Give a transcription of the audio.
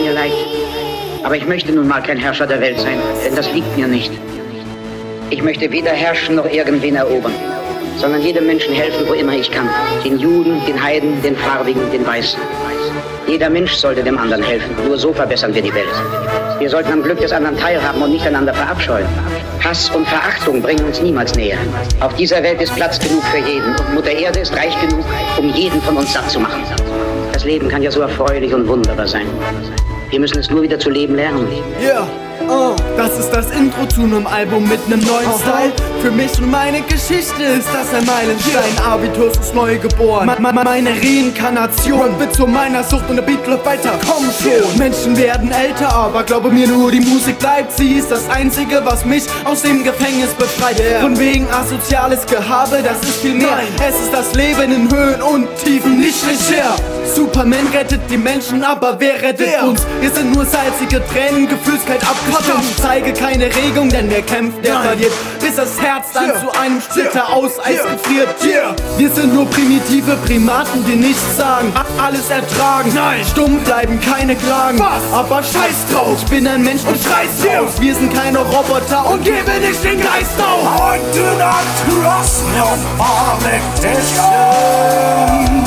mir leid. Aber ich möchte nun mal kein Herrscher der Welt sein, denn das liegt mir nicht. Ich möchte weder herrschen noch irgendwen erobern, sondern jedem Menschen helfen, wo immer ich kann. Den Juden, den Heiden, den Farbigen, den Weißen. Jeder Mensch sollte dem anderen helfen. Nur so verbessern wir die Welt. Wir sollten am Glück des anderen teilhaben und nicht einander verabscheuen. Hass und Verachtung bringen uns niemals näher. Auf dieser Welt ist Platz genug für jeden und Mutter Erde ist reich genug, um jeden von uns satt zu machen. Das Leben kann ja so erfreulich und wunderbar sein. Wir müssen es nur wieder zu leben lernen. Yeah. Das ist das Intro zu einem Album mit einem neuen Style. Für mich und meine Geschichte ist das ein Meilenstein. Abitus ist neu geboren, meine Reinkarnation wird zu meiner Sucht und der Beat läuft weiter. Komm schon! Menschen werden älter, aber glaube mir nur, die Musik bleibt. Sie ist das Einzige, was mich aus dem Gefängnis befreit. Von wegen asoziales Gehabe, das ist viel mehr. Es ist das Leben in Höhen und Tiefen, nicht leger. Superman rettet die Menschen, aber wer rettet uns? Wir sind nur salzige Tränen, Gefühlskeit abgestimmt. Zeige keine Regung, denn wer kämpft, der verliert. Bis das Herz dann zu einem Splitter aus Eis gefriert. Wir sind nur primitive Primaten, die nichts sagen, alles ertragen. Stumm bleiben, keine Klagen. Aber scheiß drauf, ich bin ein Mensch und scheiß drauf. Wir sind keine Roboter und gebe nicht den Geist auf. I do not trust no politician.